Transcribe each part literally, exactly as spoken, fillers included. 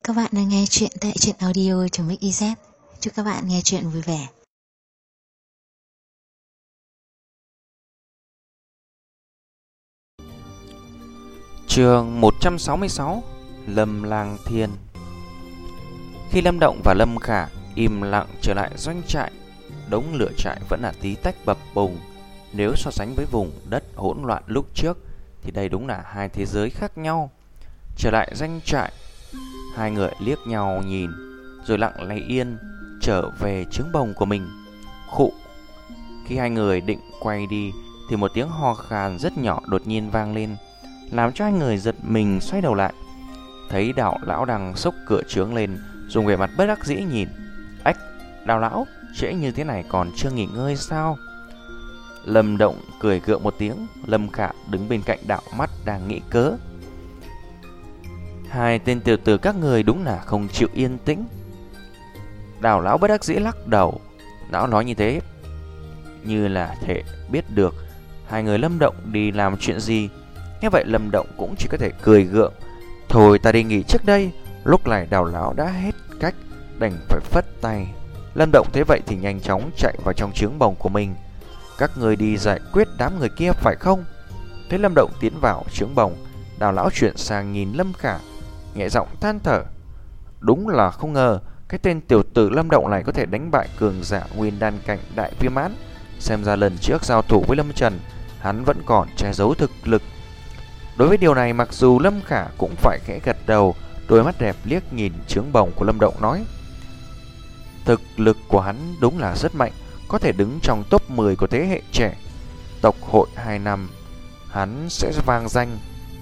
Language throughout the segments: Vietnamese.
Các bạn đang nghe chuyện tại truyện audio.mixyz. Chúc các bạn nghe chuyện vui vẻ. Chương một trăm sáu mươi sáu, Lâm Lang Thiên. Khi Lâm Động và Lâm Khả im lặng trở lại doanh trại, đống lửa trại vẫn là tí tách bập bùng. Nếu so sánh với vùng đất hỗn loạn lúc trước thì đây đúng là hai thế giới khác nhau. Trở lại doanh trại, hai người liếc nhau nhìn rồi lặng lẽ yên trở về trứng bồng của mình. Khụ. Khi hai người định quay đi thì một tiếng ho khan rất nhỏ đột nhiên vang lên, làm cho hai người giật mình xoay đầu lại. Thấy Đào lão đang xốc cửa trướng lên, dùng vẻ mặt bất đắc dĩ nhìn. Ách, Đào lão, trễ như thế này còn chưa nghỉ ngơi sao? Lâm Động cười gượng một tiếng. Lâm Khả đứng bên cạnh Đạo mắt đang nghĩ cớ. Hai tên tiểu tử các người đúng là không chịu yên tĩnh. Đào lão bất đắc dĩ lắc đầu. Lão nói như thế như là thể biết được hai người Lâm Động đi làm chuyện gì. Nghe vậy Lâm Động cũng chỉ có thể cười gượng. Thôi ta đi nghỉ trước đây. Lúc này Đào lão đã hết cách, đành phải phất tay. Lâm Động thế vậy thì nhanh chóng chạy vào trong trướng bồng của mình. Các người đi giải quyết đám người kia phải không? Thấy Lâm Động tiến vào trướng bồng, Đào lão chuyển sang nhìn Lâm Khả, nhẹ giọng than thở. Đúng là không ngờ cái tên tiểu tử Lâm Động này có thể đánh bại cường giả nguyên đan cảnh đại viêm mãn. Xem ra lần trước giao thủ với Lâm Trần, hắn vẫn còn che giấu thực lực. Đối với điều này, mặc dù Lâm Khả cũng phải khẽ gật đầu, đôi mắt đẹp liếc nhìn trướng bồng của Lâm Động nói: thực lực của hắn đúng là rất mạnh, có thể đứng trong top mười của thế hệ trẻ. Tộc hội hai năm, hắn sẽ vang danh.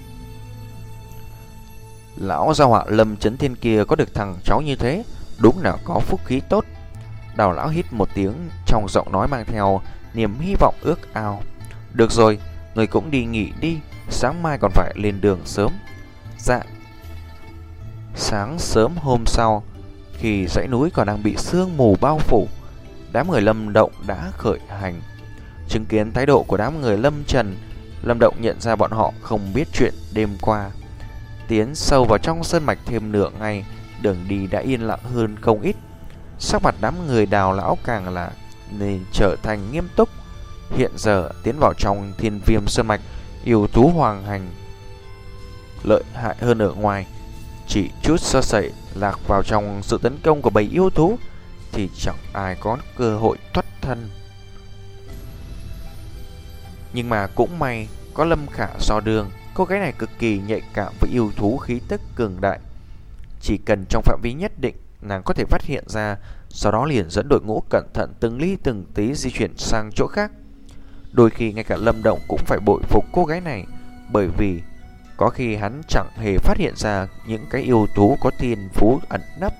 Lão gia họa Lâm Chấn Thiên kia có được thằng cháu như thế, đúng là có phúc khí tốt. Đào lão hít một tiếng, trong giọng nói mang theo niềm hy vọng ước ao. Được rồi, người cũng đi nghỉ đi, sáng mai còn phải lên đường sớm. Dạ. Sáng sớm hôm sau, khi dãy núi còn đang bị sương mù bao phủ, đám người Lâm Động đã khởi hành. Chứng kiến thái độ của đám người Lâm Trần, Lâm Động nhận ra bọn họ không biết chuyện đêm qua. Tiến sâu vào trong sơn mạch thêm nửa ngày, đường đi đã yên lặng hơn không ít. Sắc mặt đám người Đào lão càng là nên trở thành nghiêm túc. Hiện giờ tiến vào trong Thiên Viêm sơn mạch, yêu thú hoàng hành lợi hại hơn ở ngoài. Chỉ chút sơ sẩy lạc vào trong sự tấn công của bầy yêu thú thì chẳng ai có cơ hội thoát thân. Nhưng mà cũng may có Lâm Khả do đường. Cô gái này cực kỳ nhạy cảm với yêu thú khí tức cường đại. Chỉ cần trong phạm vi nhất định, nàng có thể phát hiện ra, sau đó liền dẫn đội ngũ cẩn thận từng ly từng tí di chuyển sang chỗ khác. Đôi khi ngay cả Lâm Động cũng phải bội phục cô gái này, bởi vì có khi hắn chẳng hề phát hiện ra những cái yêu thú có thiên phú ẩn nấp.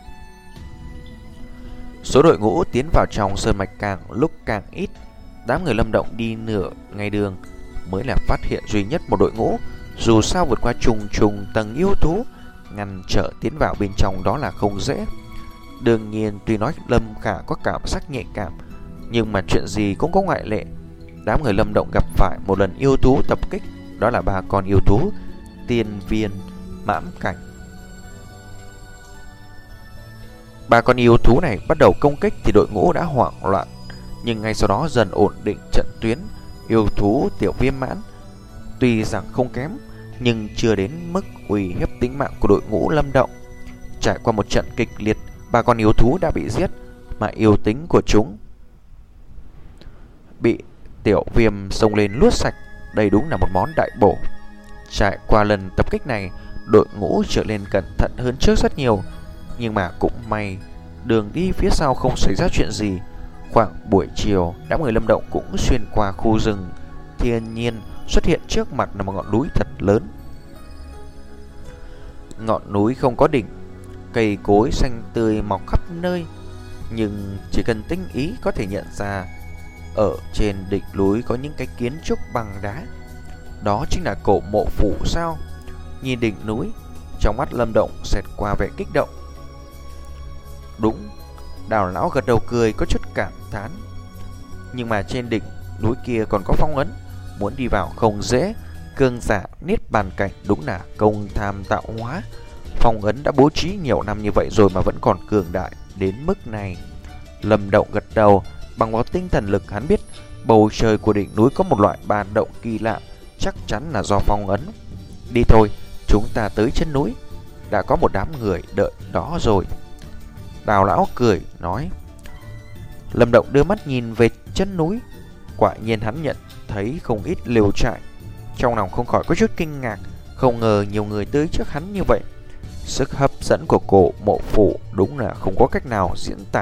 Số đội ngũ tiến vào trong sơn mạch càng lúc càng ít. Đám người Lâm Động đi nửa ngày đường mới là phát hiện duy nhất một đội ngũ. Dù sao vượt qua trùng trùng tầng yêu thú, ngăn trở tiến vào bên trong đó là không dễ. Đương nhiên tuy nói Lâm Khả có cảm giác nhạy cảm, nhưng mà chuyện gì cũng có ngoại lệ. Đám người Lâm Động gặp phải một lần yêu thú tập kích, đó là ba con yêu thú tiên viên mãn cảnh. Ba con yêu thú này bắt đầu công kích thì đội ngũ đã hoảng loạn, nhưng ngay sau đó dần ổn định trận tuyến. Yêu thú tiểu viêm mãn tuy rằng không kém, nhưng chưa đến mức uy hiếp tính mạng của đội ngũ Lâm Động. Trải qua một trận kịch liệt, ba con yêu thú đã bị giết, mà yêu tính của chúng bị tiểu viêm xông lên luốt sạch. Đây đúng là một món đại bổ. Trải qua lần tập kích này, đội ngũ trở nên cẩn thận hơn trước rất nhiều. Nhưng mà cũng may, đường đi phía sau không xảy ra chuyện gì. Khoảng buổi chiều, đám người Lâm Động cũng xuyên qua khu rừng thiên nhiên. Xuất hiện trước mặt là một ngọn núi thật lớn. Ngọn núi không có đỉnh, cây cối xanh tươi mọc khắp nơi, nhưng chỉ cần tinh ý có thể nhận ra ở trên đỉnh núi có những cái kiến trúc bằng đá. Đó chính là cổ mộ phủ sao? Nhìn đỉnh núi, trong mắt Lâm Động xẹt qua vẻ kích động. Đúng, Đào lão gật đầu cười có chút cảm thán. Nhưng mà trên đỉnh núi kia còn có phong ấn, muốn đi vào không dễ. Cường giả niết bàn cảnh đúng là công tham tạo hóa. Phong ấn đã bố trí nhiều năm như vậy rồi mà vẫn còn cường đại đến mức này. Lâm Động gật đầu, bằng vào tinh thần lực hắn biết bầu trời của đỉnh núi có một loại ba động kỳ lạ, chắc chắn là do phong ấn. Đi thôi, chúng ta tới chân núi, đã có một đám người đợi đó rồi. Đào lão cười nói. Lâm Động đưa mắt nhìn về chân núi, quả nhiên hắn nhận thấy không ít lều trại. Trong lòng không khỏi có chút kinh ngạc, không ngờ nhiều người tới trước hắn như vậy. Sức hấp dẫn của cổ mộ phủ đúng là không có cách nào diễn tả.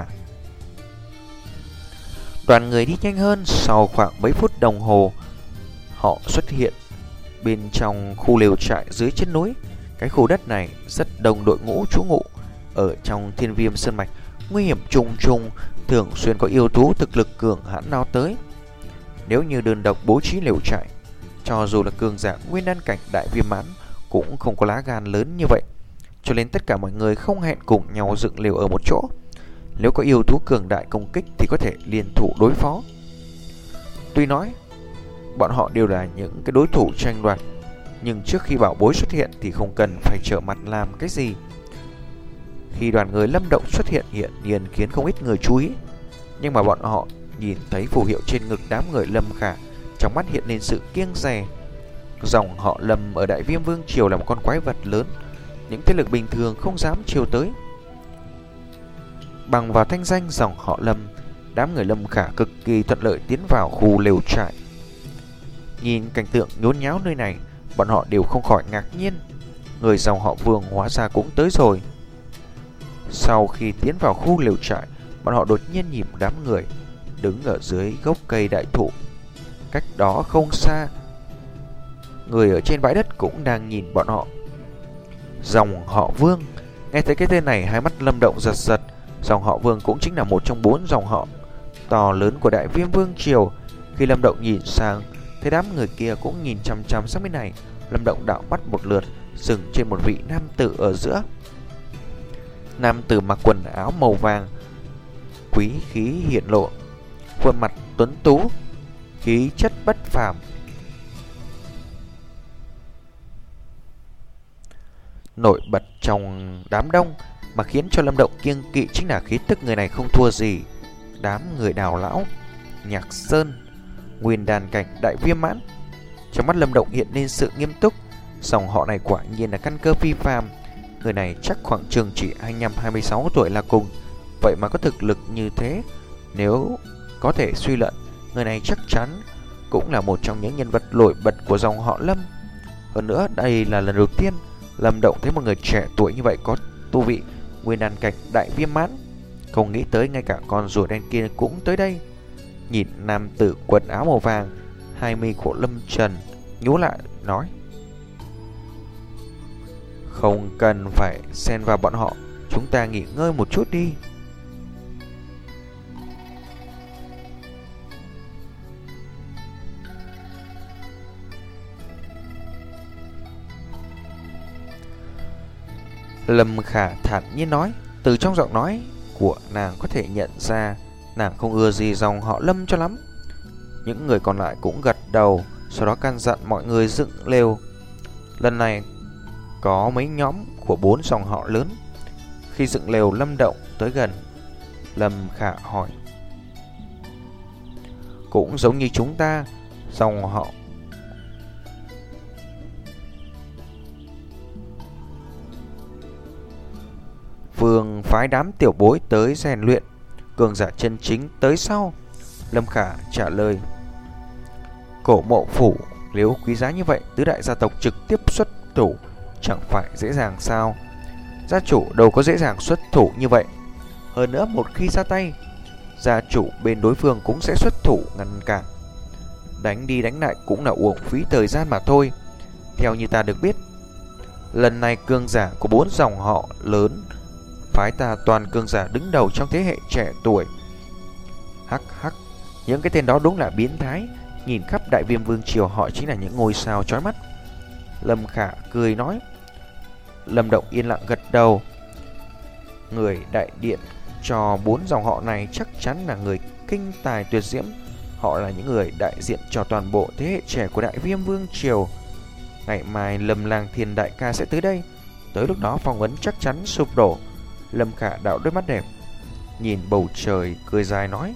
Đoàn người đi nhanh hơn, sau khoảng mấy phút đồng hồ, họ xuất hiện bên trong khu lều trại dưới chân núi. Cái khu đất này rất đông đội ngũ trú ngụ. Ở trong Thiên Viêm Sơn Mạch, nguy hiểm trùng trùng, thường xuyên có yêu thú thực lực cường hãn lao tới. Nếu như đơn độc bố trí lều trại, cho dù là cường giả nguyên đan cảnh đại viêm mãn cũng không có lá gan lớn như vậy. Cho nên tất cả mọi người không hẹn cùng nhau dựng lều ở một chỗ. Nếu có yêu thú cường đại công kích thì có thể liên thủ đối phó. Tuy nói bọn họ đều là những cái đối thủ tranh đoạt, nhưng trước khi bảo bối xuất hiện thì không cần phải trở mặt làm cái gì. Khi đoàn người Lâm Động xuất hiện hiện nhiên khiến không ít người chú ý, nhưng mà bọn họ nhìn thấy phù hiệu trên ngực đám người Lâm Khả, trong mắt hiện lên sự kiêng dè. Dòng họ Lâm ở Đại Viêm Vương Triều là một con quái vật lớn, những thế lực bình thường không dám chiêu tới. Bằng vào thanh danh dòng họ Lâm, đám người Lâm Khả cực kỳ thuận lợi tiến vào khu lều trại. Nhìn cảnh tượng nhốn nháo nơi này, bọn họ đều không khỏi ngạc nhiên. Người dòng họ Vương hóa ra cũng tới rồi. Sau khi tiến vào khu lều trại, bọn họ đột nhiên nhìn đám người đứng ở dưới gốc cây đại thụ. Cách đó không xa, người ở trên bãi đất cũng đang nhìn bọn họ. Dòng họ Vương. Nghe thấy cái tên này, hai mắt Lâm Động giật giật. Dòng họ Vương cũng chính là một trong bốn dòng họ to lớn của Đại Viêm Vương Triều. Khi Lâm Động nhìn sang, thấy đám người kia cũng nhìn chăm chăm sang bên này. Lâm Động đảo mắt một lượt, dừng trên một vị nam tử ở giữa. Nam tử mặc quần áo màu vàng, quý khí hiển lộ, khuôn mặt tuấn tú, khí chất bất phàm. Nổi bật trong đám đông mà khiến cho Lâm Động kiêng kỵ chính là khí tức người này không thua gì đám người Đào lão, Nhạc Sơn, nguyên đàn cảnh đại viêm mãn. Trong mắt Lâm Động hiện lên sự nghiêm túc. Dòng họ này quả nhiên là căn cơ phi phàm. Người này chắc khoảng chừng chỉ hai mươi lăm hai mươi sáu tuổi là cùng, vậy mà có thực lực như thế. Nếu có thể suy luận, người này chắc chắn cũng là một trong những nhân vật nổi bật của dòng họ Lâm. Hơn nữa, đây là lần đầu tiên Lâm Động thấy một người trẻ tuổi như vậy có tu vị nguyên đan cảnh đại viêm mãn. Không nghĩ tới ngay cả con rùa đen kia cũng tới đây. Nhìn nam tử quần áo màu vàng, hai mi của Lâm Trần nhú lại nói: không cần phải xen vào bọn họ, chúng ta nghỉ ngơi một chút đi. Lâm Khả thản nhiên nói. Từ trong giọng nói của nàng có thể nhận ra nàng không ưa gì dòng họ Lâm cho lắm. Những người còn lại cũng gật đầu, sau đó căn dặn mọi người dựng lều. Lần này có mấy nhóm của bốn dòng họ lớn. Khi dựng lều, Lâm Động tới gần. Lâm Khả hỏi: cũng giống như chúng ta, dòng họ Vương phái đám tiểu bối tới rèn luyện, cường giả chân chính tới sau. Lâm Khả trả lời: cổ mộ phủ nếu quý giá như vậy, tứ đại gia tộc trực tiếp xuất thủ chẳng phải dễ dàng sao? Gia chủ đâu có dễ dàng xuất thủ như vậy. Hơn nữa, một khi ra tay, gia chủ bên đối phương cũng sẽ xuất thủ ngăn cản. Đánh đi đánh lại cũng là uổng phí thời gian mà thôi. Theo như ta được biết, lần này cường giả của bốn dòng họ lớn phái ta toàn cường giả đứng đầu trong thế hệ trẻ tuổi. Hắc hắc, những cái tên đó đúng là biến thái. Nhìn khắp Đại Viêm Vương Triều, họ chính là những ngôi sao chói mắt. Lâm Khả cười nói. Lâm Động yên lặng gật đầu. Người đại điện cho bốn dòng họ này chắc chắn là người kinh tài tuyệt diễm. Họ là những người đại diện cho toàn bộ thế hệ trẻ của Đại Viêm Vương Triều. Ngày mai Lâm Lang Thiên đại ca sẽ tới đây. Tới lúc đó phong ấn chắc chắn sụp đổ. Lâm Khả đảo đôi mắt đẹp, nhìn bầu trời cười dài nói.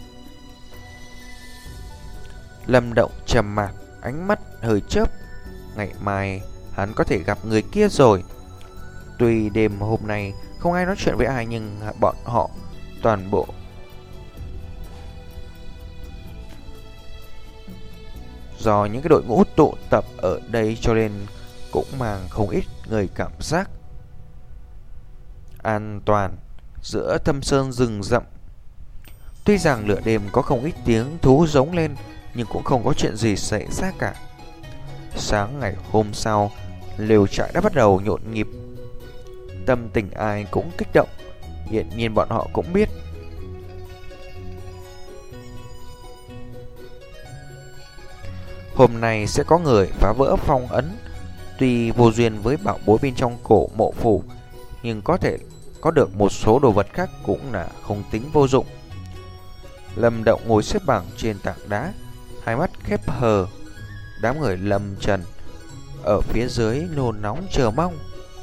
Lâm Động trầm mặc, ánh mắt hơi chớp. Ngày mai hắn có thể gặp người kia rồi. Tuy đêm hôm nay không ai nói chuyện với ai, nhưng bọn họ toàn bộ do những cái đội ngũ tụ tập ở đây cho nên cũng mang không ít người cảm giác an toàn giữa thâm sơn rừng rậm. Tuy rằng lửa đêm có không ít tiếng thú giống lên, nhưng cũng không có chuyện gì xảy ra cả. Sáng ngày hôm sau, lều trại đã bắt đầu nhộn nhịp. Tâm tình ai cũng kích động. Hiện nhiên bọn họ cũng biết hôm nay sẽ có người phá vỡ phong ấn. Tuy vô duyên với bảo bối bên trong cổ mộ phủ, nhưng có thể có được một số đồ vật khác cũng là không tính vô dụng. Lâm Động ngồi xếp bằng trên tảng đá, hai mắt khép hờ. Đám người Lâm Trần ở phía dưới nôn nóng chờ mong.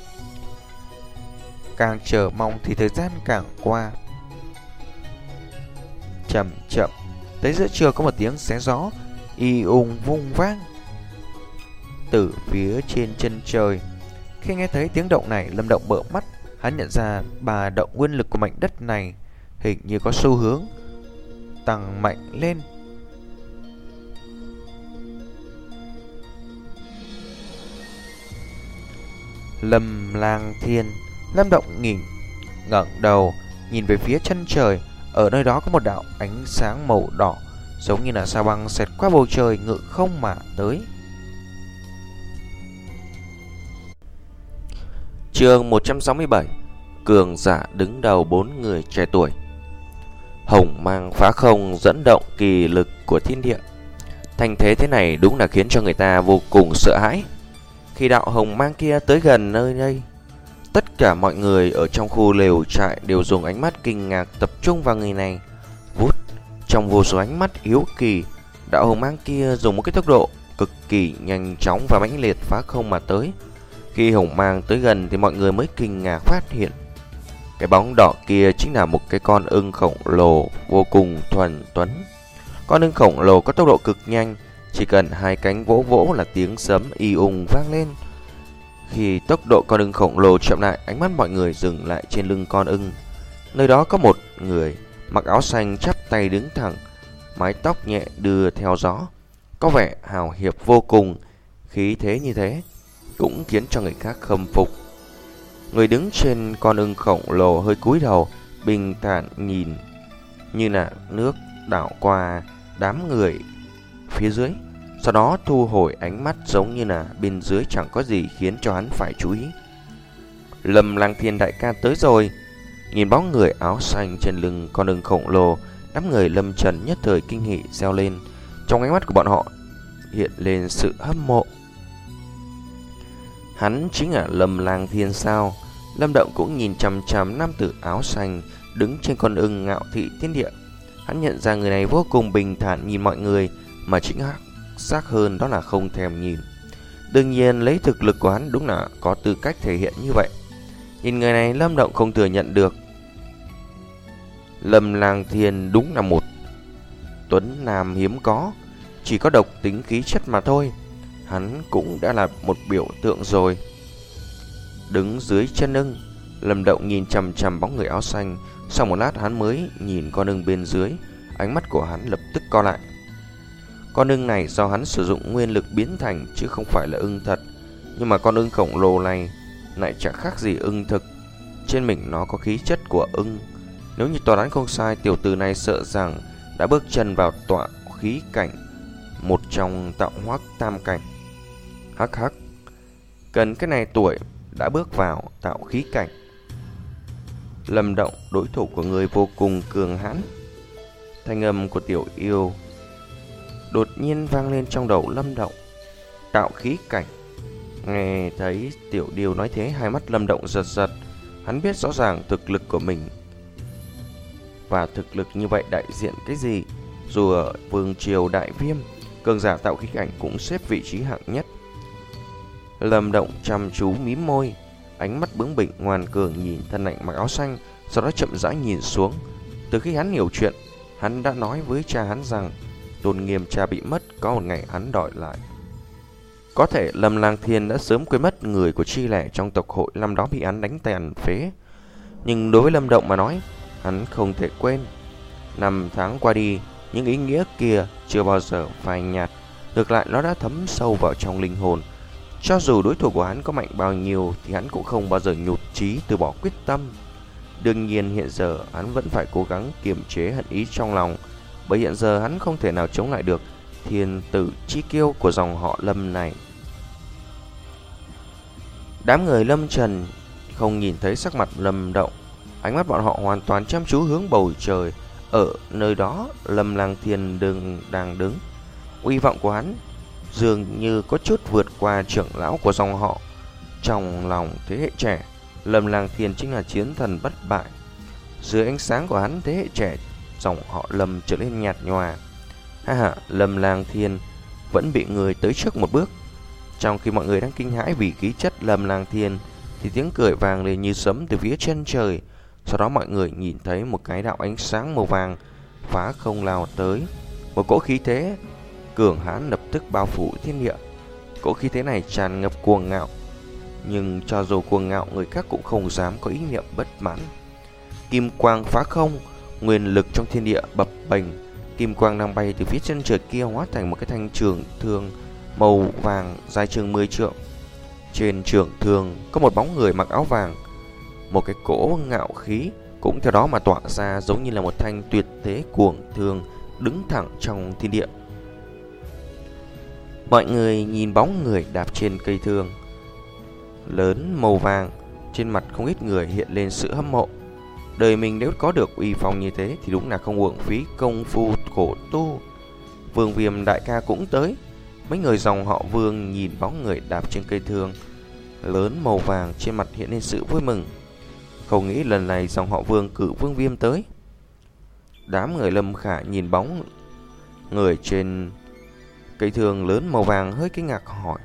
Càng chờ mong thì thời gian càng qua. Chậm chậm, tới giữa trưa có một tiếng xé gió y ung vung vang từ phía trên chân trời. Khi nghe thấy tiếng động này, Lâm Động mở mắt. Hắn nhận ra bà động nguyên lực của mảnh đất này hình như có xu hướng tăng mạnh lên. Lâm Lang Thiên. Lâm Động nhìn ngẩng đầu nhìn về phía chân trời. Ở nơi đó có một đạo ánh sáng màu đỏ, giống như là sao băng xẹt qua bầu trời, ngự không mà tới. Chương một trăm sáu mươi bảy. Cường giả đứng đầu bốn người trẻ tuổi. Hồng mang phá không dẫn động kỳ lực của thiên địa. Thành thế thế này đúng là khiến cho người ta vô cùng sợ hãi. Khi đạo hồng mang kia tới gần nơi đây, tất cả mọi người ở trong khu lều trại đều dùng ánh mắt kinh ngạc tập trung vào người này. Vút, trong vô số ánh mắt hiếu kỳ, đạo hồng mang kia dùng một cái tốc độ cực kỳ nhanh chóng và mãnh liệt phá không mà tới. Khi hồng mang tới gần thì mọi người mới kinh ngạc phát hiện cái bóng đỏ kia chính là một cái con ưng khổng lồ vô cùng thuần tuấn. Con ưng khổng lồ có tốc độ cực nhanh, chỉ cần hai cánh vỗ vỗ là tiếng sấm y ung vang lên. Khi tốc độ con ưng khổng lồ chậm lại, ánh mắt mọi người dừng lại trên lưng con ưng. Nơi đó có một người mặc áo xanh chắp tay đứng thẳng, mái tóc nhẹ đưa theo gió, có vẻ hào hiệp vô cùng. Khí thế như thế cũng khiến cho người khác khâm phục. Người đứng trên con ưng khổng lồ hơi cúi đầu, bình thản nhìn như là nước đảo qua đám người phía dưới, sau đó thu hồi ánh mắt, giống như là bên dưới chẳng có gì khiến cho hắn phải chú ý. Lâm Lang Thiên đại ca tới rồi. Nhìn bóng người áo xanh trên lưng con ưng khổng lồ, đám người Lâm Trần nhất thời kinh hỉ reo lên. Trong ánh mắt của bọn họ hiện lên sự hâm mộ. Hắn chính là Lâm Lang Thiên sao? Lâm Động cũng nhìn chằm chằm nam tử áo xanh đứng trên con ưng ngạo thị thiên địa. Hắn nhận ra người này vô cùng bình thản nhìn mọi người, mà chính xác hơn đó là không thèm nhìn. Đương nhiên lấy thực lực của hắn đúng là có tư cách thể hiện như vậy. Nhìn người này, Lâm Động không thừa nhận được. Lâm Lang Thiên đúng là một tuấn nam hiếm có, chỉ có độc tính khí chất mà thôi. Hắn cũng đã là một biểu tượng rồi. Đứng dưới chân ưng, Lâm Động nhìn chằm chằm bóng người áo xanh. Sau một lát hắn mới nhìn con ưng bên dưới. Ánh mắt của hắn lập tức co lại. Con ưng này do hắn sử dụng nguyên lực biến thành, chứ không phải là ưng thật. Nhưng mà con ưng khổng lồ này lại chẳng khác gì ưng thực. Trên mình nó có khí chất của ưng. Nếu như tòa đoán không sai, tiểu tử này sợ rằng đã bước chân vào tọa khí cảnh, một trong tạo hóa tam cảnh. Hắc hắc, cần cái này tuổi đã bước vào tạo khí cảnh. Lâm Động, đối thủ của người vô cùng cường hãn. Thanh âm của tiểu yêu đột nhiên vang lên trong đầu Lâm Động. Tạo khí cảnh. Nghe thấy tiểu điêu nói thế, hai mắt Lâm Động giật giật. Hắn biết rõ ràng thực lực của mình, và thực lực như vậy đại diện cái gì. Dù ở vương triều Đại Viêm, cường giả tạo khí cảnh cũng xếp vị trí hạng nhất. Lâm Động chăm chú mím môi. ánh mắt bướng bỉnh ngoan cường nhìn thân ảnh mặc áo xanh, sau đó chậm rãi nhìn xuống. Từ khi hắn hiểu chuyện, hắn đã nói với cha hắn rằng tôn nghiêm cha bị mất, có một ngày hắn đòi lại. Có thể Lâm Lang Thiên đã sớm quên mất người của Chi Lẻ trong tộc hội năm đó bị hắn đánh tàn phế, nhưng đối với Lâm Động mà nói, hắn không thể quên. Năm tháng qua đi, những ý nghĩa kia chưa bao giờ phai nhạt, ngược lại nó đã thấm sâu vào trong linh hồn. Cho dù đối thủ của hắn có mạnh bao nhiêu thì hắn cũng không bao giờ nhụt chí từ bỏ quyết tâm. Đương nhiên hiện giờ hắn vẫn phải cố gắng kiềm chế hận ý trong lòng, bởi hiện giờ hắn không thể nào chống lại được thiên tử chi kiêu của dòng họ Lâm này. Đám người Lâm Trần không nhìn thấy sắc mặt Lâm Động, ánh mắt bọn họ hoàn toàn chăm chú hướng bầu trời. Ở nơi đó Lâm Lang Thiên đừng đang đứng, uy vọng của hắn dường như có chút vượt qua trưởng lão của dòng họ. Trong lòng thế hệ trẻ, Lâm Lang Thiên chính là chiến thần bất bại. Dưới ánh sáng của hắn, thế hệ trẻ dòng họ Lâm trở nên nhạt nhòa. Ha ha, Lâm Lang Thiên vẫn bị người tới trước một bước. Trong khi mọi người đang kinh hãi vì khí chất Lâm Lang Thiên, thì tiếng cười vang lên như sấm từ phía chân trời. Sau đó mọi người nhìn thấy một cái đạo ánh sáng màu vàng phá không lao tới. Một cỗ khí thế cường hãn lập tức bao phủ thiên địa. Cỗ khí thế này tràn ngập cuồng ngạo, nhưng cho dù cuồng ngạo, người khác cũng không dám có ý niệm bất mãn. Kim quang phá không, nguyên lực trong thiên địa bập bềnh. Kim quang đang bay từ phía chân trời kia hóa thành một cái thanh trường thương màu vàng dài chừng mười trượng. Trên trường thương có một bóng người mặc áo vàng. Một cái cỗ ngạo khí cũng theo đó mà tỏa ra, giống như là một thanh tuyệt thế cuồng thương đứng thẳng trong thiên địa. Mọi người nhìn bóng người đạp trên cây thương lớn màu vàng, trên mặt không ít người hiện lên sự hâm mộ. Đời mình nếu có được uy phong như thế thì đúng là không uổng phí công phu khổ tu. Vương Viêm đại ca cũng tới. Mấy người dòng họ Vương nhìn bóng người đạp trên cây thương lớn màu vàng, trên mặt hiện lên sự vui mừng. Không nghĩ lần này dòng họ Vương cử Vương Viêm tới. Đám người Lâm Khả nhìn bóng người trên cây thương lớn màu vàng hơi kinh ngạc hỏi: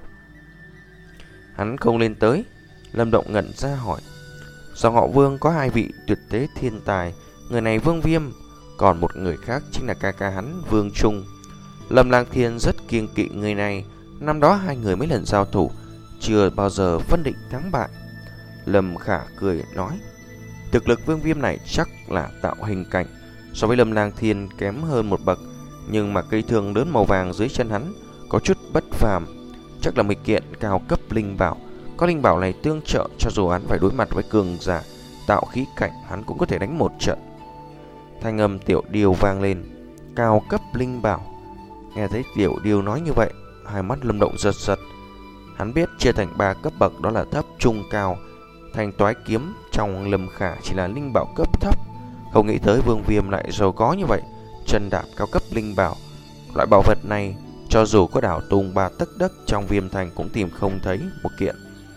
hắn không lên tới? Lâm Động ngẩn ra hỏi: dòng họ Vương có hai vị tuyệt thế thiên tài, người này Vương Viêm, còn một người khác chính là ca ca hắn Vương Trung. Lâm Lang Thiên rất kiêng kỵ người này, năm đó hai người mấy lần giao thủ, chưa bao giờ phân định thắng bại. Lâm Khả cười nói: thực lực Vương Viêm này chắc là tạo hình cảnh, so với Lâm Lang Thiên kém hơn một bậc, nhưng mà cây thương lớn màu vàng dưới chân hắn có chút bất phàm, chắc là một kiện cao cấp linh bảo. Có linh bảo này tương trợ, cho dù hắn phải đối mặt với cường giả tạo khí cảnh, hắn cũng có thể đánh một trận. Thanh âm Tiểu Điêu vang lên: cao cấp linh bảo. Nghe thấy Tiểu Điêu nói như vậy, hai mắt Lâm Động giật giật. Hắn biết chia thành ba cấp bậc, đó là thấp, trung, cao. Thanh toái kiếm trong Lâm Khả chỉ là linh bảo cấp thấp. Không nghĩ tới Vương Viêm lại giàu có như vậy, chân đạp cao cấp linh bảo. Loại bảo vật này cho dù có đảo tung ba tấc đất trong Viêm Thành cũng tìm không thấy một kiện.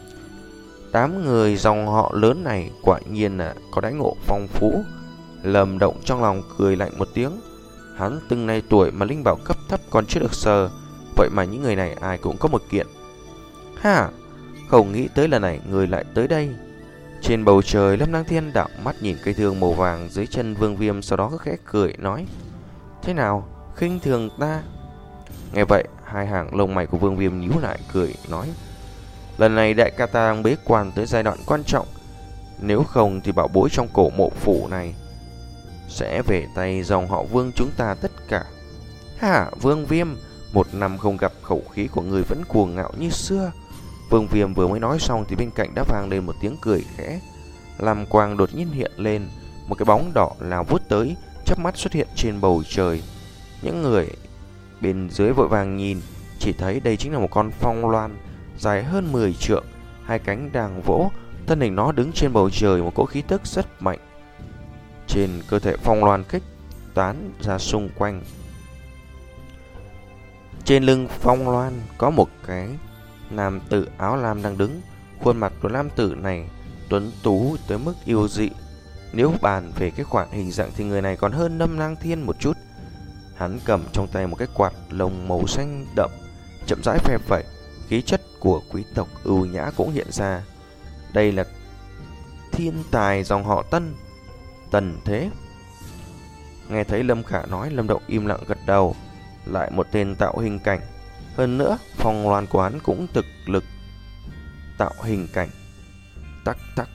Đám người dòng họ lớn này quả nhiên là có đãi ngộ phong phú. Lâm Động trong lòng cười lạnh một tiếng. Hắn từng này tuổi mà linh bảo cấp thấp còn chưa được sờ, vậy mà những người này ai cũng có một kiện. Ha, không nghĩ tới lần này người lại tới đây. Trên bầu trời, Lâm Lang Thiên đảo mắt nhìn cây thương màu vàng dưới chân Vương Viêm, sau đó khẽ cười nói: thế nào, khinh thường ta? Nghe vậy, hai hàng lông mày của Vương Viêm nhíu lại, cười nói: lần này đại ca ta đang bế quan tới giai đoạn quan trọng, nếu không thì bảo bối trong cổ mộ phủ này sẽ về tay dòng họ Vương chúng ta tất cả. Hả, Vương Viêm, một năm không gặp, khẩu khí của người vẫn cuồng ngạo như xưa. Vương Viêm vừa mới nói xong thì bên cạnh đã vang lên một tiếng cười khẽ. Lam quang đột nhiên hiện lên, một cái bóng đỏ lao vút tới, chớp mắt xuất hiện trên bầu trời. Những người bên dưới vội vàng nhìn, chỉ thấy đây chính là một con phong loan dài hơn mười trượng, hai cánh đang vỗ, thân hình nó đứng trên bầu trời, một cỗ khí tức rất mạnh trên cơ thể phong loan kích tán ra xung quanh. Trên lưng phong loan có một cái nam tử áo lam đang đứng. Khuôn mặt của nam tử này tuấn tú tới mức yêu dị. Nếu bàn về cái khoản hình dạng thì người này còn hơn Lâm Lang Thiên một chút. Hắn cầm trong tay một cái quạt lông màu xanh đậm, chậm rãi phe phẩy, khí chất của quý tộc ưu nhã cũng hiện ra. Đây là thiên tài dòng họ Tân, Tần Thế. Nghe thấy Lâm Khả nói, Lâm Động im lặng gật đầu. Lại một tên tạo hình cảnh. Hơn nữa phong loan của hắn cũng thực lực tạo hình cảnh. Tắc tắc.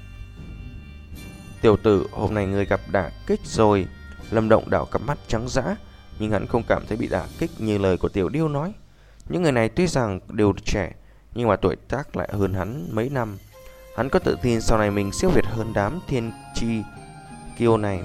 Tiểu tử, hôm nay ngươi gặp đả kích rồi. Lâm Động đảo cặp mắt trắng dã, nhưng hắn không cảm thấy bị đả kích như lời của Tiểu Điêu nói. Những người này tuy rằng đều trẻ, nhưng mà tuổi tác lại hơn hắn mấy năm. Hắn có tự tin sau này mình siêu việt hơn đám thiên chi kiêu này.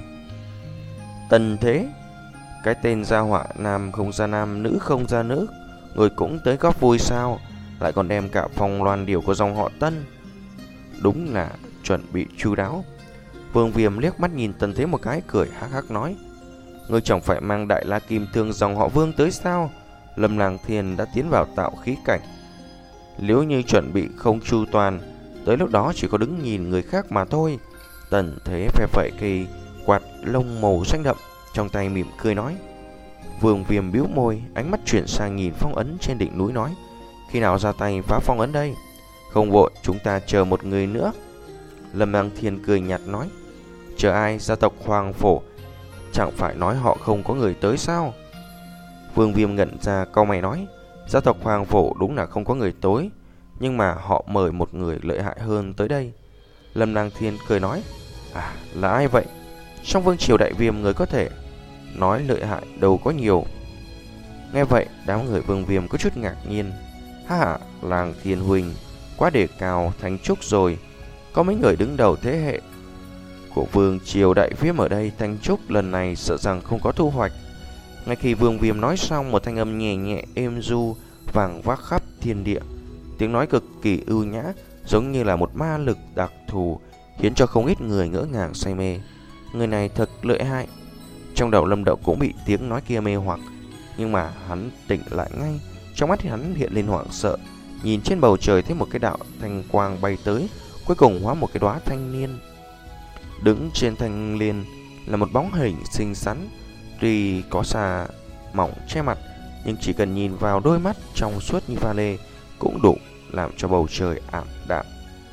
Tần Thế, cái tên gia họa nam không ra nam, nữ không ra nữ. Người cũng tới góp vui sao? Lại còn đem cả phong loan điểu của dòng họ Tân. Đúng là chuẩn bị chu đáo. Vương Viêm liếc mắt nhìn Tần Thế một cái, cười hắc hắc nói: ngươi chẳng phải mang đại la kim thương dòng họ Vương tới sao? Lâm Lang Thiên đã tiến vào tạo khí cảnh. Nếu như chuẩn bị không chu toàn, tới lúc đó chỉ có đứng nhìn người khác mà thôi. Tần Thế phe phẩy cây quạt lông màu xanh đậm trong tay, mỉm cười nói. Vương Viêm bĩu môi, ánh mắt chuyển sang nhìn phong ấn trên đỉnh núi, nói: khi nào ra tay phá phong ấn đây? Không vội, chúng ta chờ một người nữa. Lâm Lang Thiên cười nhạt nói: chờ ai? Gia tộc Hoàng Phổ chẳng phải nói họ không có người tới sao? Vương Viêm ngẩn ra, cau mày nói: gia tộc Hoàng Phổ đúng là không có người tới, nhưng mà họ mời một người lợi hại hơn tới đây. Lâm Lang Thiên cười nói: à, là ai vậy? Trong vương triều Đại Viêm, người có thể nói lợi hại đâu có nhiều. Nghe vậy, đám người Vương Viêm có chút ngạc nhiên. Ha ha, Lang Thiên huynh quá đề cao Thanh Trúc rồi. Có mấy người đứng đầu thế hệ của vương triều Đại Viêm ở đây, Thanh Trúc lần này sợ rằng không có thu hoạch. Ngay khi Vương Viêm nói xong, một thanh âm nhẹ nhẹ êm du vang vác khắp thiên địa. Tiếng nói cực kỳ ưu nhã, giống như là một ma lực đặc thù, khiến cho không ít người ngỡ ngàng say mê. Người này thật lợi hại. Trong đầu Lâm Động cũng bị tiếng nói kia mê hoặc, nhưng mà hắn tỉnh lại ngay. Trong mắt thì hắn hiện lên hoảng sợ, nhìn trên bầu trời thấy một cái đạo thanh quang bay tới, cuối cùng hóa một cái đóa thanh niên. Đứng trên thanh liên là một bóng hình xinh xắn, tuy có xà mỏng che mặt, nhưng chỉ cần nhìn vào đôi mắt trong suốt như pha lê cũng đủ làm cho bầu trời ảm đạm.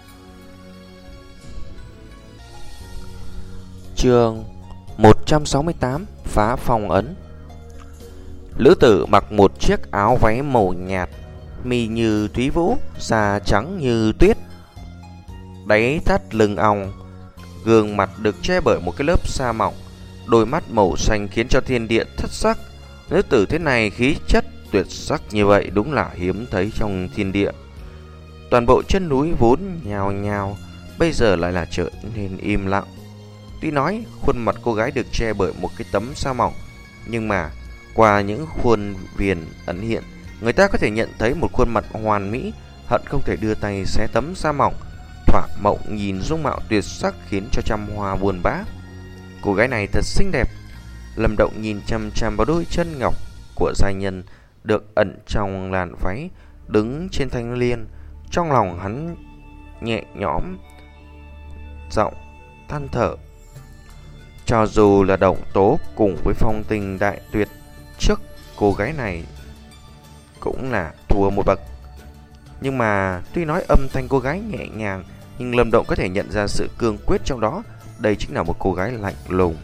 Chương một trăm sáu mươi tám: phá phong ấn. Lữ tử mặc một chiếc áo váy màu nhạt, mi như thúy vũ, da trắng như tuyết, đáy thắt lưng ong, gương mặt được che bởi một cái lớp sa mỏng, đôi mắt màu xanh khiến cho thiên địa thất sắc. Nữ tử thế này khí chất tuyệt sắc như vậy đúng là hiếm thấy trong thiên địa. Toàn bộ chân núi vốn nhào nhào, bây giờ lại là trở nên im lặng. Tuy nói khuôn mặt cô gái được che bởi một cái tấm sa mỏng, nhưng mà qua những khuôn viền ẩn hiện, người ta có thể nhận thấy một khuôn mặt hoàn mỹ, hận không thể đưa tay xé tấm sa mỏng. Thoạt mộng nhìn dung mạo tuyệt sắc khiến cho trăm hoa buồn bã. Cô gái này thật xinh đẹp. Lâm Động nhìn chăm chăm vào đôi chân ngọc của giai nhân được ẩn trong làn váy, đứng trên thanh liên. Trong lòng hắn nhẹ nhõm, giọng than thở. Cho dù là Động Tố cùng với phong tình đại tuyệt trước cô gái này cũng là thua một bậc. Nhưng mà tuy nói âm thanh cô gái nhẹ nhàng, nhưng Lâm Động có thể nhận ra sự cương quyết trong đó. Đây chính là một cô gái lạnh lùng.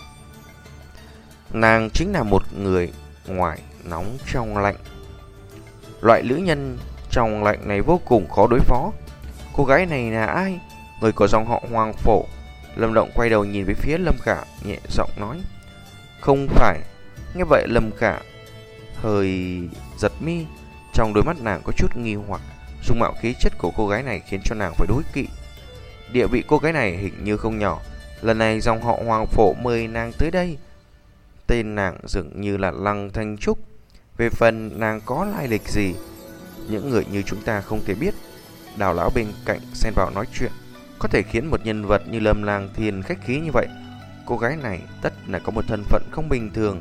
Nàng chính là một người ngoài nóng trong lạnh. Loại nữ nhân trong lạnh này vô cùng khó đối phó. Cô gái này là ai? Người có dòng họ Hoàng Phổ. Lâm Động quay đầu nhìn về phía Lâm Khả, nhẹ giọng nói: không phải. Nghe vậy Lâm Khả hơi giật mi, trong đôi mắt nàng có chút nghi hoặc. Dung mạo khí chất của cô gái này khiến cho nàng phải đối kỵ. Địa vị cô gái này hình như không nhỏ. Lần này dòng họ Hoàng Phổ mời nàng tới đây. Tên nàng dường như là Lăng Thanh Trúc. Về phần nàng có lai lịch gì, những người như chúng ta không thể biết. Đào lão bên cạnh xen vào nói chuyện, có thể khiến một nhân vật như Lâm Lang Thiên khách khí như vậy. Cô gái này tất là có một thân phận không bình thường.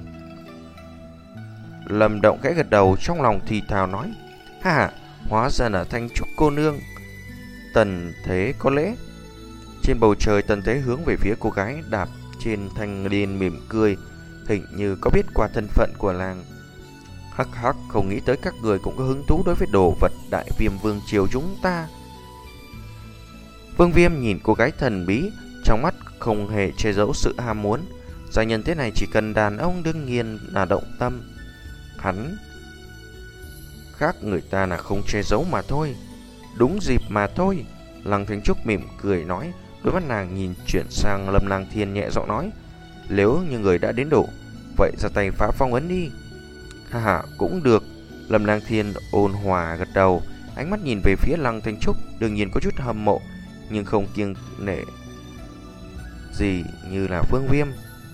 Lâm Động khẽ gật đầu, trong lòng thì thào nói: ha ha, hóa ra là Thanh Trúc cô nương. Tần Thế có lễ. Trên bầu trời, Tần Thế hướng về phía cô gái đạp trên thanh liên mỉm cười, hình như có biết qua thân phận của làng. Hắc hắc, không nghĩ tới các người cũng có hứng thú đối với đồ vật Đại Viêm vương triều chúng ta. Vương Viêm nhìn cô gái thần bí, trong mắt không hề che giấu sự ham muốn. Giai nhân thế này chỉ cần đàn ông đương nhiên là động tâm. Hắn khác người ta là không che giấu mà thôi. Đúng dịp mà thôi. Lăng Thanh Trúc mỉm cười nói. Đôi mắt nàng nhìn chuyển sang Lâm Lang Thiên nhẹ giọng nói, nếu như người đã đến đủ, vậy ra tay phá phong ấn đi. Ha ha, cũng được. Lâm Lang Thiên ôn hòa gật đầu, ánh mắt nhìn về phía Lăng Thanh Trúc, đương nhiên có chút hâm mộ, nhưng không kiêng nể gì như là Vương Viêm.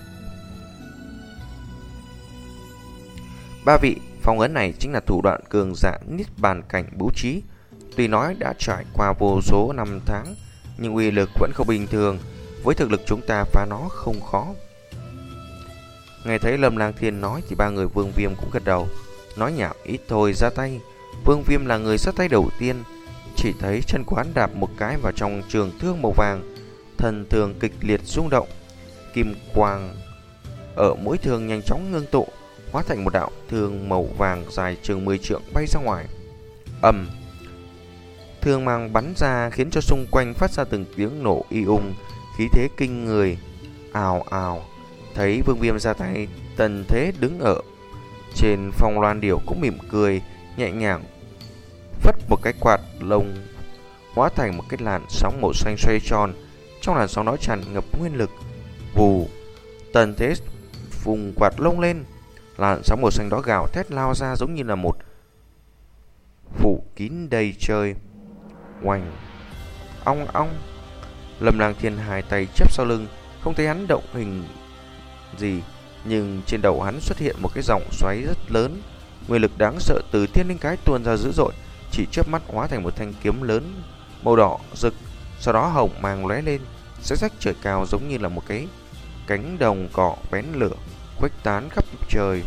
Ba vị, phong ấn này chính là thủ đoạn cường giả niết bàn cảnh bố trí. Tuy nói đã trải qua vô số năm tháng, nhưng uy lực vẫn không bình thường. Với thực lực chúng ta phá nó không khó. Nghe thấy Lâm Lang Thiên nói thì ba người Vương Viêm cũng gật đầu. Nói nhảm ít thôi, ra tay. Vương Viêm là người ra tay đầu tiên. Chỉ thấy chân quán đạp một cái vào trong trường thương màu vàng, thần thường kịch liệt rung động. Kim quang ở mũi thương nhanh chóng ngưng tụ, hóa thành một đạo thương màu vàng dài chừng mười trượng bay ra ngoài. Ầm, thương mang bắn ra khiến cho xung quanh phát ra từng tiếng nổ y ung, khí thế kinh người. Ào ào. Thấy Vương Viêm ra tay, Tần Thế đứng ở trên phong loan điểu cũng mỉm cười, nhẹ nhàng phất một cái quạt lông, hóa thành một cái làn sóng màu xanh xoay tròn. Trong làn sóng đó tràn ngập nguyên lực. Vù, Tần Thế vùng quạt lông lên, làn sóng màu xanh đó gào thét lao ra giống như là một phủ kín đầy trời. Oanh, ong ong. Lâm Lang Thiên hai tay chắp sau lưng, không thấy hắn động hình gì, nhưng trên đầu hắn xuất hiện một cái dòng xoáy rất lớn. Nguyên lực đáng sợ từ thiên linh cái tuôn ra dữ dội, chỉ chớp mắt hóa thành một thanh kiếm lớn màu đỏ rực, sau đó hồng mang lóe lên, xé rách trời cao giống như là một cái cánh đồng cỏ bén lửa, khuếch tán khắp trời.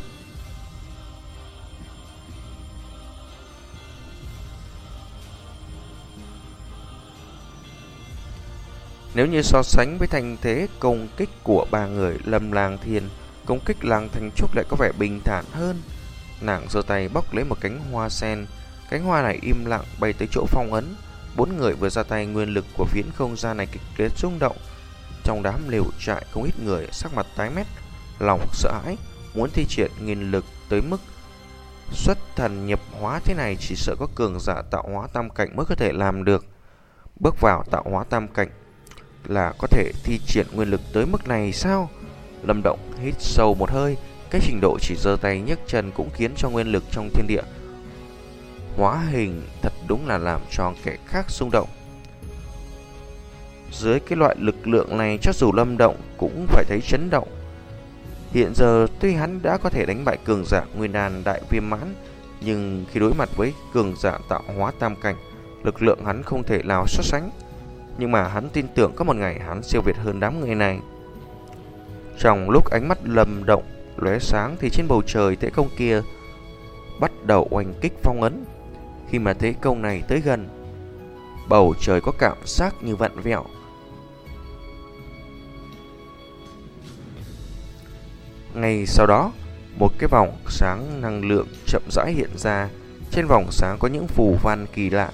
Nếu như so sánh với thanh thế công kích của ba người Lâm Lang Thiên, công kích Lăng Thanh Trúc lại có vẻ bình thản hơn. Nàng giơ tay bóc lấy một cánh hoa sen, cánh hoa này im lặng bay tới chỗ phong ấn. Bốn người vừa ra tay, nguyên lực của phiến không gian này kịch liệt rung động. Trong đám lều trại không ít người sắc mặt tái mét, lòng sợ hãi, muốn thi triển nguyên lực tới mức xuất thần nhập hóa thế này chỉ sợ có cường giả tạo hóa tam cảnh mới có thể làm được. Bước vào tạo hóa tam cảnh là có thể thi triển nguyên lực tới mức này sao? Lâm Động hít sâu một hơi, cái trình độ chỉ giơ tay nhấc chân cũng khiến cho nguyên lực trong thiên địa hóa hình, thật đúng là làm cho kẻ khác xung động. Dưới cái loại lực lượng này, cho dù Lâm Động cũng phải thấy chấn động. Hiện giờ tuy hắn đã có thể đánh bại cường giả Nguyên Đan Đại Viêm Mãn, nhưng khi đối mặt với cường giả tạo hóa tam cảnh, lực lượng hắn không thể nào so sánh. Nhưng mà hắn tin tưởng có một ngày hắn siêu việt hơn đám người này. Trong lúc ánh mắt Lâm Động lóe sáng thì trên bầu trời thế công kia bắt đầu oanh kích phong ấn. Khi mà thế công này tới gần, bầu trời có cảm giác như vặn vẹo. Ngay sau đó, một cái vòng sáng năng lượng chậm rãi hiện ra. Trên vòng sáng có những phù văn kỳ lạ.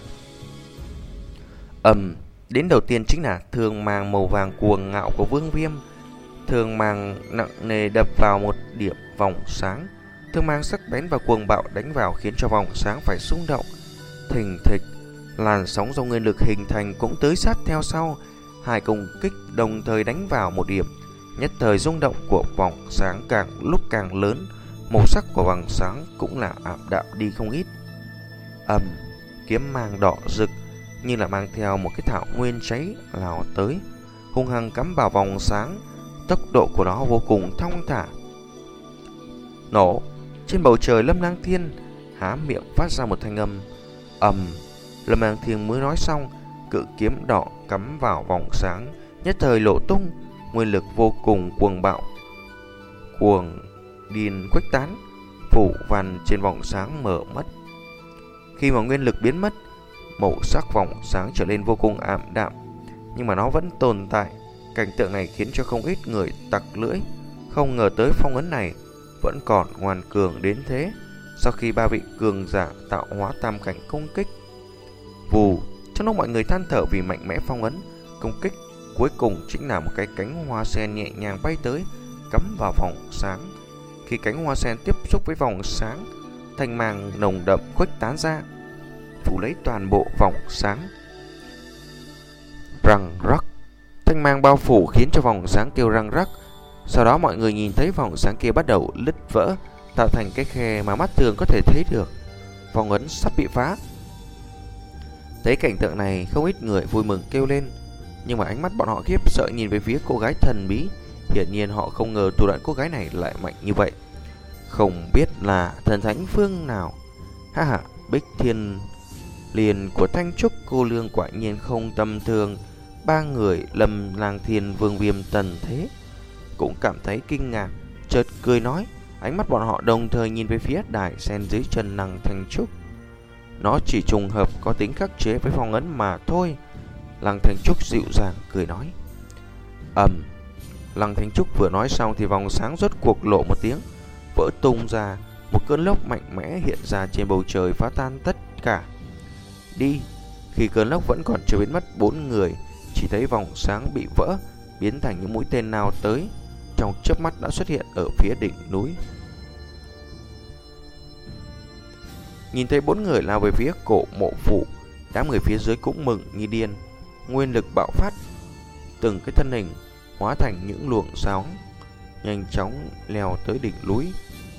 Ầm, đến đầu tiên chính là thương mang màu vàng cuồng ngạo của Vương Viêm. Thương mang nặng nề đập vào một điểm vòng sáng. Thương mang sắc bén và cuồng bạo đánh vào khiến cho vòng sáng phải xung động. Thình thịch, làn sóng do nguyên lực hình thành cũng tới sát theo sau. Hai công kích đồng thời đánh vào một điểm. Nhất thời rung động của vòng sáng càng lúc càng lớn, màu sắc của vòng sáng cũng là ảm đạm đi không ít. Ầm, kiếm mang đỏ rực như là mang theo một cái thảo nguyên cháy lao tới, hung hăng cắm vào vòng sáng. Tốc độ của nó vô cùng thong thả. Nổ, trên bầu trời Lâm Lang Thiên há miệng phát ra một thanh âm. Ầm, Lâm Lang Thiên mới nói xong, cự kiếm đỏ cắm vào vòng sáng, nhất thời lộ tung. Nguyên lực vô cùng cuồng bạo, cuồng điên khuếch tán, phủ văn trên vòng sáng mở mất. Khi mà nguyên lực biến mất, màu sắc vòng sáng trở nên vô cùng ảm đạm, nhưng mà nó vẫn tồn tại. Cảnh tượng này khiến cho không ít người tặc lưỡi, không ngờ tới phong ấn này vẫn còn ngoan cường đến thế. Sau khi ba vị cường giả tạo hóa tam cảnh công kích, vù, trong lúc mọi người than thở vì mạnh mẽ phong ấn, công kích cuối cùng chính là một cái cánh hoa sen nhẹ nhàng bay tới, cắm vào vòng sáng. Khi cánh hoa sen tiếp xúc với vòng sáng, thanh mang nồng đậm khuếch tán ra, phủ lấy toàn bộ vòng sáng. Răng rắc, thanh mang bao phủ khiến cho vòng sáng kêu răng rắc. Sau đó mọi người nhìn thấy vòng sáng kia bắt đầu lứt vỡ, tạo thành cái khe mà mắt thường có thể thấy được. Vòng ấn sắp bị phá. Thấy cảnh tượng này, không ít người vui mừng kêu lên, nhưng mà ánh mắt bọn họ khiếp sợ nhìn về phía cô gái thần bí. Hiển nhiên họ không ngờ thủ đoạn cô gái này lại mạnh như vậy. Không biết là thần thánh phương nào. Ha ha, Bích Thiên Liền của Thanh Trúc cô lương quả nhiên không tầm thường. Ba người Lâm Lang Thiên, Vương Viêm, Tần Thế cũng cảm thấy kinh ngạc, chợt cười nói. Ánh mắt bọn họ đồng thời nhìn về phía đài sen dưới chân Lăng Thanh Trúc. Nó chỉ trùng hợp có tính khắc chế với phong ấn mà thôi. Lăng Thanh Trúc dịu dàng cười nói. Ầm. Lăng Thanh Trúc vừa nói xong thì vòng sáng rốt cuộc lộ một tiếng, vỡ tung ra. Một cơn lốc mạnh mẽ hiện ra trên bầu trời, phá tan tất cả. Đi. Khi cơn lốc vẫn còn chưa biến mất bốn người, chỉ thấy vòng sáng bị vỡ, biến thành những mũi tên nào tới, trong chớp mắt đã xuất hiện ở phía đỉnh núi. Nhìn thấy bốn người lao về phía Cổ Mộ Phủ, đám người phía dưới cũng mừng như điên, nguyên lực bạo phát, từng cái thân hình hóa thành những luồng sóng, nhanh chóng leo tới đỉnh núi.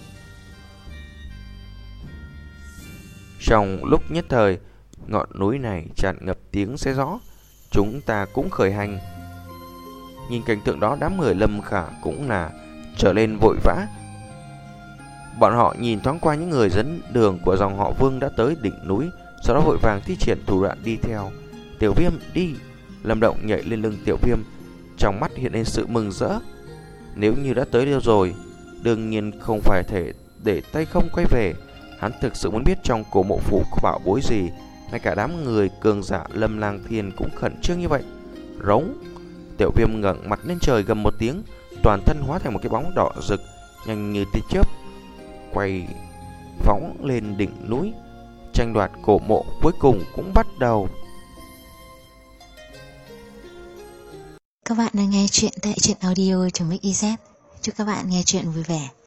Trong lúc nhất thời, ngọn núi này tràn ngập tiếng xé gió. Chúng ta cũng khởi hành. Nhìn cảnh tượng đó, đám người Lâm Khả cũng là trở lên vội vã. Bọn họ nhìn thoáng qua những người dẫn đường của dòng họ Vương đã tới đỉnh núi, sau đó vội vàng thi triển thủ đoạn đi theo. Tiểu Viêm đi. Lâm Động nhảy lên lưng Tiểu Viêm, trong mắt hiện lên sự mừng rỡ. Nếu như đã tới đâu rồi, đương nhiên không phải thể để tay không quay về. Hắn thực sự muốn biết trong Cổ Mộ Phủ có bảo bối gì. Ngay cả đám người cường giả Lâm Lang Thiên cũng khẩn trương như vậy. Rống. Tiểu Viêm ngẩng mặt lên trời gầm một tiếng, toàn thân hóa thành một cái bóng đỏ rực, nhanh như tia chớp, quay phóng lên đỉnh núi. Tranh đoạt cổ mộ cuối cùng cũng bắt đầu. Các bạn đang nghe chuyện tại truyện audio.mixyz. Chúc các bạn nghe chuyện vui vẻ.